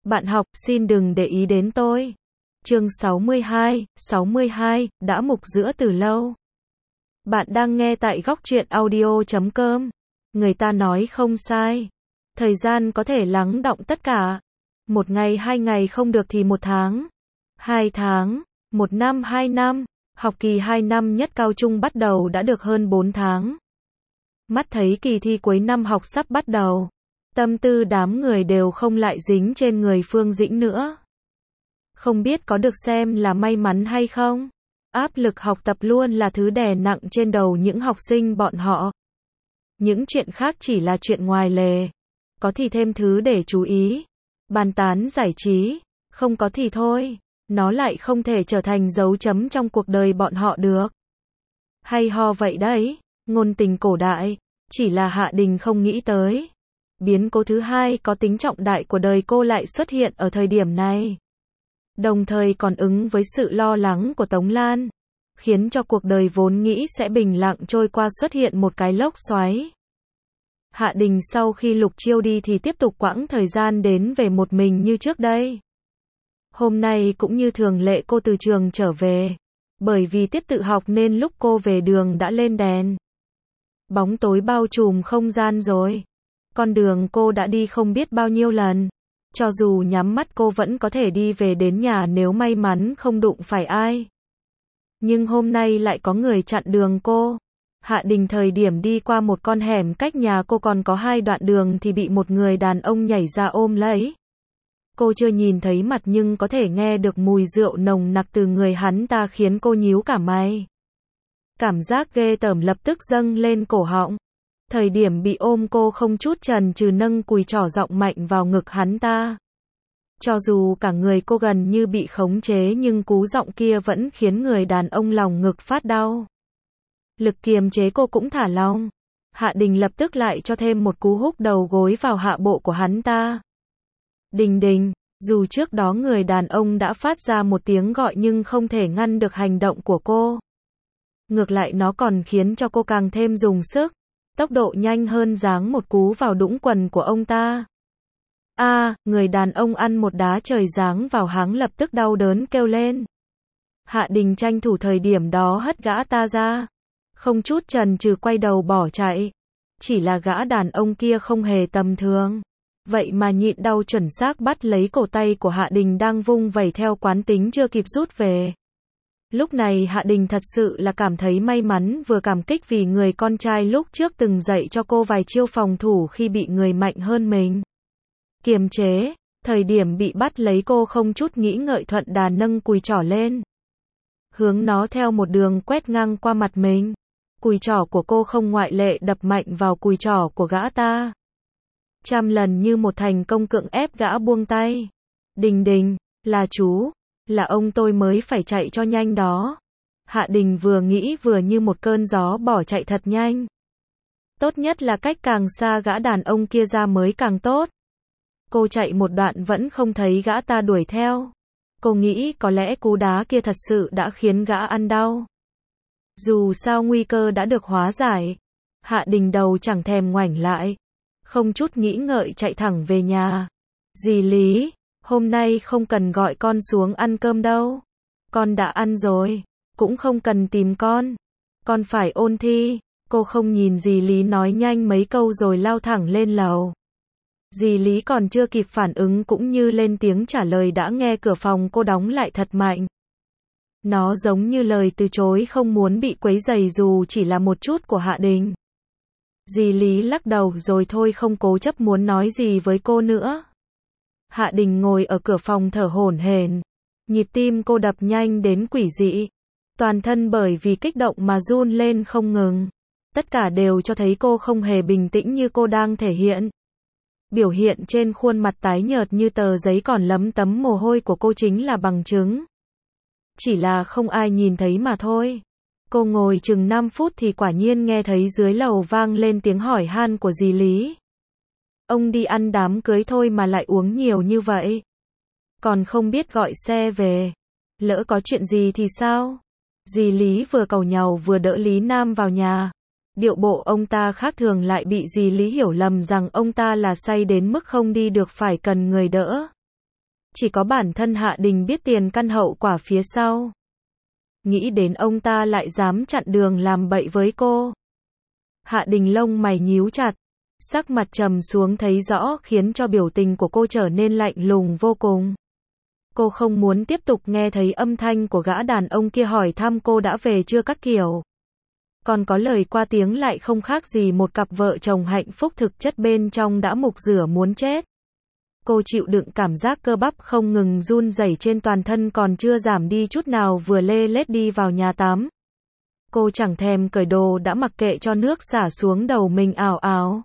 Bạn học, xin đừng để ý đến tôi. Chương 62, đã mục giữa từ lâu. Bạn đang nghe tại góc truyện audio.com. Người ta nói không sai. Thời gian có thể lắng đọng tất cả. 1 ngày 2 ngày không được thì 1 tháng. 2 tháng, 1 năm 2 năm. Học kỳ 2 năm nhất cao trung bắt đầu đã được hơn 4 tháng. Mắt thấy kỳ thi cuối năm học sắp bắt đầu. Tâm tư đám người đều không lại dính trên người Phương Dĩnh nữa. Không biết có được xem là may mắn hay không? Áp lực học tập luôn là thứ đè nặng trên đầu những học sinh bọn họ. Những chuyện khác chỉ là chuyện ngoài lề. Có thì thêm thứ để chú ý. Bàn tán giải trí. Không có thì thôi. Nó lại không thể trở thành dấu chấm trong cuộc đời bọn họ được. Hay ho vậy đấy. Ngôn tình cổ đại. Chỉ là Hạ Đình không nghĩ tới. Biến cố thứ hai có tính trọng đại của đời cô lại xuất hiện ở thời điểm này. Đồng thời còn ứng với sự lo lắng của Tống Lan. Khiến cho cuộc đời vốn nghĩ sẽ bình lặng trôi qua xuất hiện một cái lốc xoáy. Hạ Đình sau khi Lục Chiêu đi thì tiếp tục quãng thời gian đến về một mình như trước đây. Hôm nay cũng như thường lệ cô từ trường trở về. Bởi vì tiết tự học nên lúc cô về đường đã lên đèn. Bóng tối bao trùm không gian rồi. Con đường cô đã đi không biết bao nhiêu lần. Cho dù nhắm mắt cô vẫn có thể đi về đến nhà nếu may mắn không đụng phải ai. Nhưng hôm nay lại có người chặn đường cô. Hạ Đình thời điểm đi qua một con hẻm cách nhà cô còn có 2 đoạn đường thì bị một người đàn ông nhảy ra ôm lấy. Cô chưa nhìn thấy mặt nhưng có thể nghe được mùi rượu nồng nặc từ người hắn ta khiến cô nhíu cả mày. Cảm giác ghê tởm lập tức dâng lên cổ họng. Thời điểm bị ôm cô không chút chần chừ nâng cùi trỏ giọng mạnh vào ngực hắn ta. Cho dù cả người cô gần như bị khống chế nhưng cú giọng kia vẫn khiến người đàn ông lòng ngực phát đau. Lực kiềm chế cô cũng thả lỏng. Hạ Đình lập tức lại cho thêm một cú húc đầu gối vào hạ bộ của hắn ta. Đình Đình, dù trước đó người đàn ông đã phát ra một tiếng gọi nhưng không thể ngăn được hành động của cô. Ngược lại nó còn khiến cho cô càng thêm dùng sức. Tốc độ nhanh hơn giáng một cú vào đũng quần của ông ta. Người đàn ông ăn một đá trời giáng vào háng lập tức đau đớn kêu lên. Hạ Đình tranh thủ thời điểm đó hất gã ta ra. Không chút chần chừ quay đầu bỏ chạy. Chỉ là gã đàn ông kia không hề tầm thường. Vậy mà nhịn đau chuẩn xác bắt lấy cổ tay của Hạ Đình đang vung vẩy theo quán tính chưa kịp rút về. Lúc này Hạ Đình thật sự là cảm thấy may mắn vừa cảm kích vì người con trai lúc trước từng dạy cho cô vài chiêu phòng thủ khi bị người mạnh hơn mình. Kiềm chế, thời điểm bị bắt lấy cô không chút nghĩ ngợi thuận đà nâng cùi trỏ lên. Hướng nó theo một đường quét ngang qua mặt mình. Cùi trỏ của cô không ngoại lệ đập mạnh vào cùi trỏ của gã ta. Trăm lần như một thành công cưỡng ép gã buông tay. Đình Đình, là chú. Là ông tôi mới phải chạy cho nhanh đó. Hạ Đình vừa nghĩ vừa như một cơn gió bỏ chạy thật nhanh. Tốt nhất là cách càng xa gã đàn ông kia ra mới càng tốt. Cô chạy một đoạn vẫn không thấy gã ta đuổi theo. Cô nghĩ có lẽ cú đá kia thật sự đã khiến gã ăn đau. Dù sao nguy cơ đã được hóa giải. Hạ Đình đầu chẳng thèm ngoảnh lại. Không chút nghĩ ngợi chạy thẳng về nhà. Dì Lý, hôm nay không cần gọi con xuống ăn cơm đâu. Con đã ăn rồi. Cũng không cần tìm con. Con phải ôn thi. Cô không nhìn dì Lý nói nhanh mấy câu rồi lao thẳng lên lầu. Dì Lý còn chưa kịp phản ứng cũng như lên tiếng trả lời đã nghe cửa phòng cô đóng lại thật mạnh. Nó giống như lời từ chối không muốn bị quấy rầy dù chỉ là một chút của Hạ Đình. Dì Lý lắc đầu rồi thôi không cố chấp muốn nói gì với cô nữa. Hạ Đình ngồi ở cửa phòng thở hổn hển. Nhịp tim cô đập nhanh đến quỷ dị. Toàn thân bởi vì kích động mà run lên không ngừng. Tất cả đều cho thấy cô không hề bình tĩnh như cô đang thể hiện. Biểu hiện trên khuôn mặt tái nhợt như tờ giấy còn lấm tấm mồ hôi của cô chính là bằng chứng. Chỉ là không ai nhìn thấy mà thôi. Cô ngồi chừng 5 phút thì quả nhiên nghe thấy dưới lầu vang lên tiếng hỏi han của dì Lý. Ông đi ăn đám cưới thôi mà lại uống nhiều như vậy. Còn không biết gọi xe về. Lỡ có chuyện gì thì sao? Dì Lý vừa càu nhàu vừa đỡ Lý Nam vào nhà. Điệu bộ ông ta khác thường lại bị dì Lý hiểu lầm rằng ông ta là say đến mức không đi được phải cần người đỡ. Chỉ có bản thân Hạ Đình biết tiền căn hậu quả phía sau. Nghĩ đến ông ta lại dám chặn đường làm bậy với cô. Hạ Đình lông mày nhíu chặt, sắc mặt trầm xuống thấy rõ khiến cho biểu tình của cô trở nên lạnh lùng vô cùng. Cô không muốn tiếp tục nghe thấy âm thanh của gã đàn ông kia hỏi thăm cô đã về chưa các kiểu. Còn có lời qua tiếng lại không khác gì một cặp vợ chồng hạnh phúc thực chất bên trong đã mục rửa muốn chết. Cô chịu đựng cảm giác cơ bắp không ngừng run rẩy trên toàn thân còn chưa giảm đi chút nào vừa lê lết đi vào nhà tắm. Cô chẳng thèm cởi đồ đã mặc kệ cho nước xả xuống đầu mình ào ào.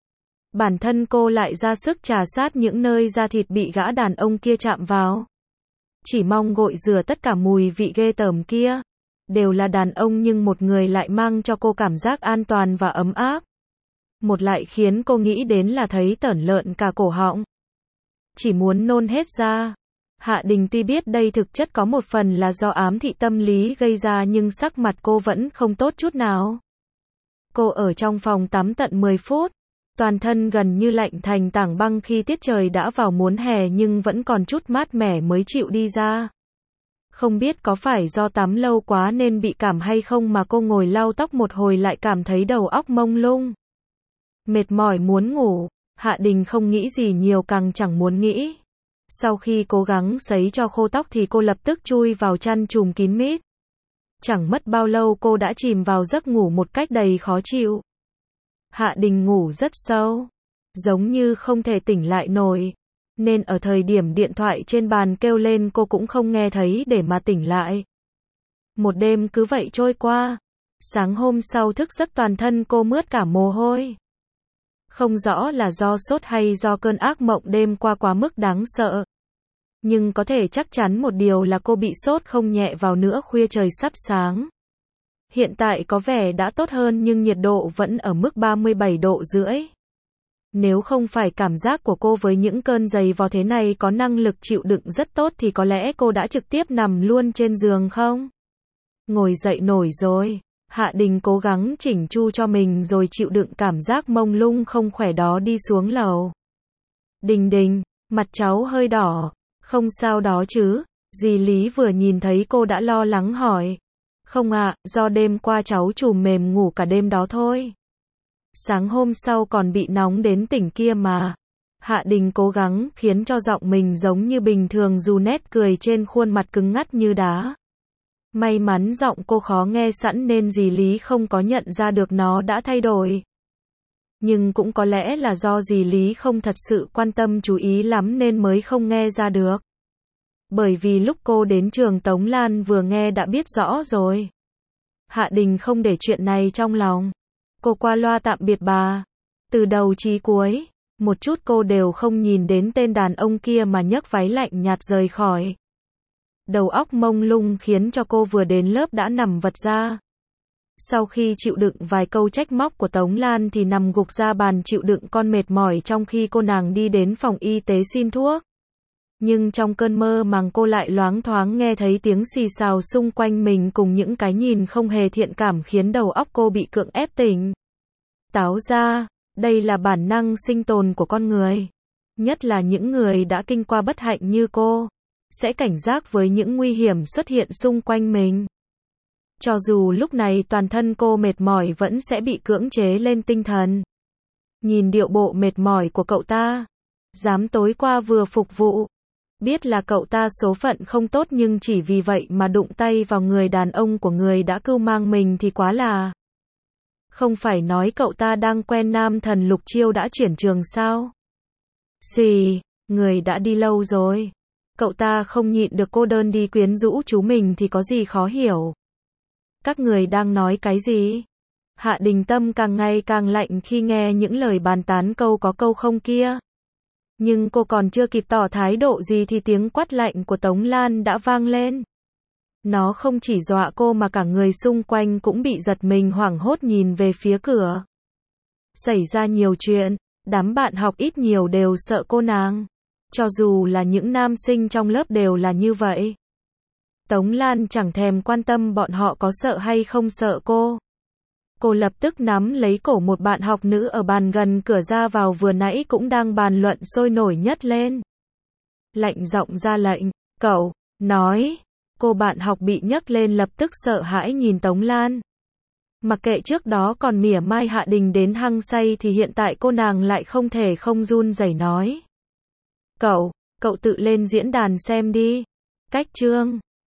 Bản thân cô lại ra sức trà sát những nơi da thịt bị gã đàn ông kia chạm vào. Chỉ mong gội rửa tất cả mùi vị ghê tởm kia. Đều là đàn ông nhưng một người lại mang cho cô cảm giác an toàn và ấm áp. Một lại khiến cô nghĩ đến là thấy tởn lợn cả cổ họng. Chỉ muốn nôn hết ra. Hạ Đình tuy biết đây thực chất có một phần là do ám thị tâm lý gây ra nhưng sắc mặt cô vẫn không tốt chút nào. Cô ở trong phòng tắm tận 10 phút. Toàn thân gần như lạnh thành tảng băng khi tiết trời đã vào muốn hè nhưng vẫn còn chút mát mẻ mới chịu đi ra. Không biết có phải do tắm lâu quá nên bị cảm hay không mà cô ngồi lau tóc một hồi lại cảm thấy đầu óc mông lung. Mệt mỏi muốn ngủ, Hạ Đình không nghĩ gì nhiều càng chẳng muốn nghĩ. Sau khi cố gắng sấy cho khô tóc thì cô lập tức chui vào chăn trùm kín mít. Chẳng mất bao lâu cô đã chìm vào giấc ngủ một cách đầy khó chịu. Hạ Đình ngủ rất sâu, giống như không thể tỉnh lại nổi. Nên ở thời điểm điện thoại trên bàn kêu lên cô cũng không nghe thấy để mà tỉnh lại. Một đêm cứ vậy trôi qua. Sáng hôm sau thức giấc toàn thân cô mướt cả mồ hôi. Không rõ là do sốt hay do cơn ác mộng đêm qua quá mức đáng sợ. Nhưng có thể chắc chắn một điều là cô bị sốt không nhẹ vào nữa khuya trời sắp sáng. Hiện tại có vẻ đã tốt hơn nhưng nhiệt độ vẫn ở mức 37 độ rưỡi. Nếu không phải cảm giác của cô với những cơn giày vò thế này có năng lực chịu đựng rất tốt thì có lẽ cô đã trực tiếp nằm luôn trên giường không? Ngồi dậy nổi rồi. Hạ Đình cố gắng chỉnh chu cho mình rồi chịu đựng cảm giác mông lung không khỏe đó đi xuống lầu. Đình Đình, mặt cháu hơi đỏ. Không sao đó chứ? Dì Lý vừa nhìn thấy cô đã lo lắng hỏi. Không ạ, do đêm qua cháu trùm mềm ngủ cả đêm đó thôi. Sáng hôm sau còn bị nóng đến tỉnh kia mà. Hạ Đình cố gắng khiến cho giọng mình giống như bình thường dù nét cười trên khuôn mặt cứng ngắt như đá. May mắn giọng cô khó nghe sẵn nên dì Lý không có nhận ra được nó đã thay đổi. Nhưng cũng có lẽ là do dì Lý không thật sự quan tâm chú ý lắm nên mới không nghe ra được. Bởi vì lúc cô đến trường Tống Lan vừa nghe đã biết rõ rồi. Hạ Đình không để chuyện này trong lòng. Cô qua loa tạm biệt bà. Từ đầu chí cuối, một chút cô đều không nhìn đến tên đàn ông kia mà nhấc váy lạnh nhạt rời khỏi. Đầu óc mông lung khiến cho cô vừa đến lớp đã nằm vật ra. Sau khi chịu đựng vài câu trách móc của Tống Lan thì nằm gục ra bàn chịu đựng con mệt mỏi trong khi cô nàng đi đến phòng y tế xin thuốc. Nhưng trong cơn mơ màng cô lại loáng thoáng nghe thấy tiếng xì xào xung quanh mình cùng những cái nhìn không hề thiện cảm khiến đầu óc cô bị cưỡng ép tỉnh táo ra. Đây là bản năng sinh tồn của con người. Nhất là những người đã kinh qua bất hạnh như cô. Sẽ cảnh giác với những nguy hiểm xuất hiện xung quanh mình. Cho dù lúc này toàn thân cô mệt mỏi vẫn sẽ bị cưỡng chế lên tinh thần. Nhìn điệu bộ mệt mỏi của cậu ta. Dám tối qua vừa phục vụ. Biết là cậu ta số phận không tốt nhưng chỉ vì vậy mà đụng tay vào người đàn ông của người đã cưu mang mình thì quá là. Không phải nói cậu ta đang quen nam thần Lục Chiêu đã chuyển trường sao? Xì, người đã đi lâu rồi. Cậu ta không nhịn được cô đơn đi quyến rũ chú mình thì có gì khó hiểu. Các người đang nói cái gì? Hạ Đình tâm càng ngày càng lạnh khi nghe những lời bàn tán câu có câu không kia. Nhưng cô còn chưa kịp tỏ thái độ gì thì tiếng quát lạnh của Tống Lan đã vang lên. Nó không chỉ dọa cô mà cả người xung quanh cũng bị giật mình hoảng hốt nhìn về phía cửa. Xảy ra nhiều chuyện, đám bạn học ít nhiều đều sợ cô nàng. Cho dù là những nam sinh trong lớp đều là như vậy. Tống Lan chẳng thèm quan tâm bọn họ có sợ hay không sợ cô. Cô lập tức nắm lấy cổ một bạn học nữ ở bàn gần cửa ra vào vừa nãy cũng đang bàn luận sôi nổi nhất lên. lạnh giọng ra lệnh, cậu, nói. Cô bạn học bị nhấc lên lập tức sợ hãi nhìn Tống Lan. Mặc kệ trước đó còn mỉa mai Hạ Đình đến hăng say thì hiện tại cô nàng lại không thể không run rẩy nói. Cậu tự lên diễn đàn xem đi. Cách chương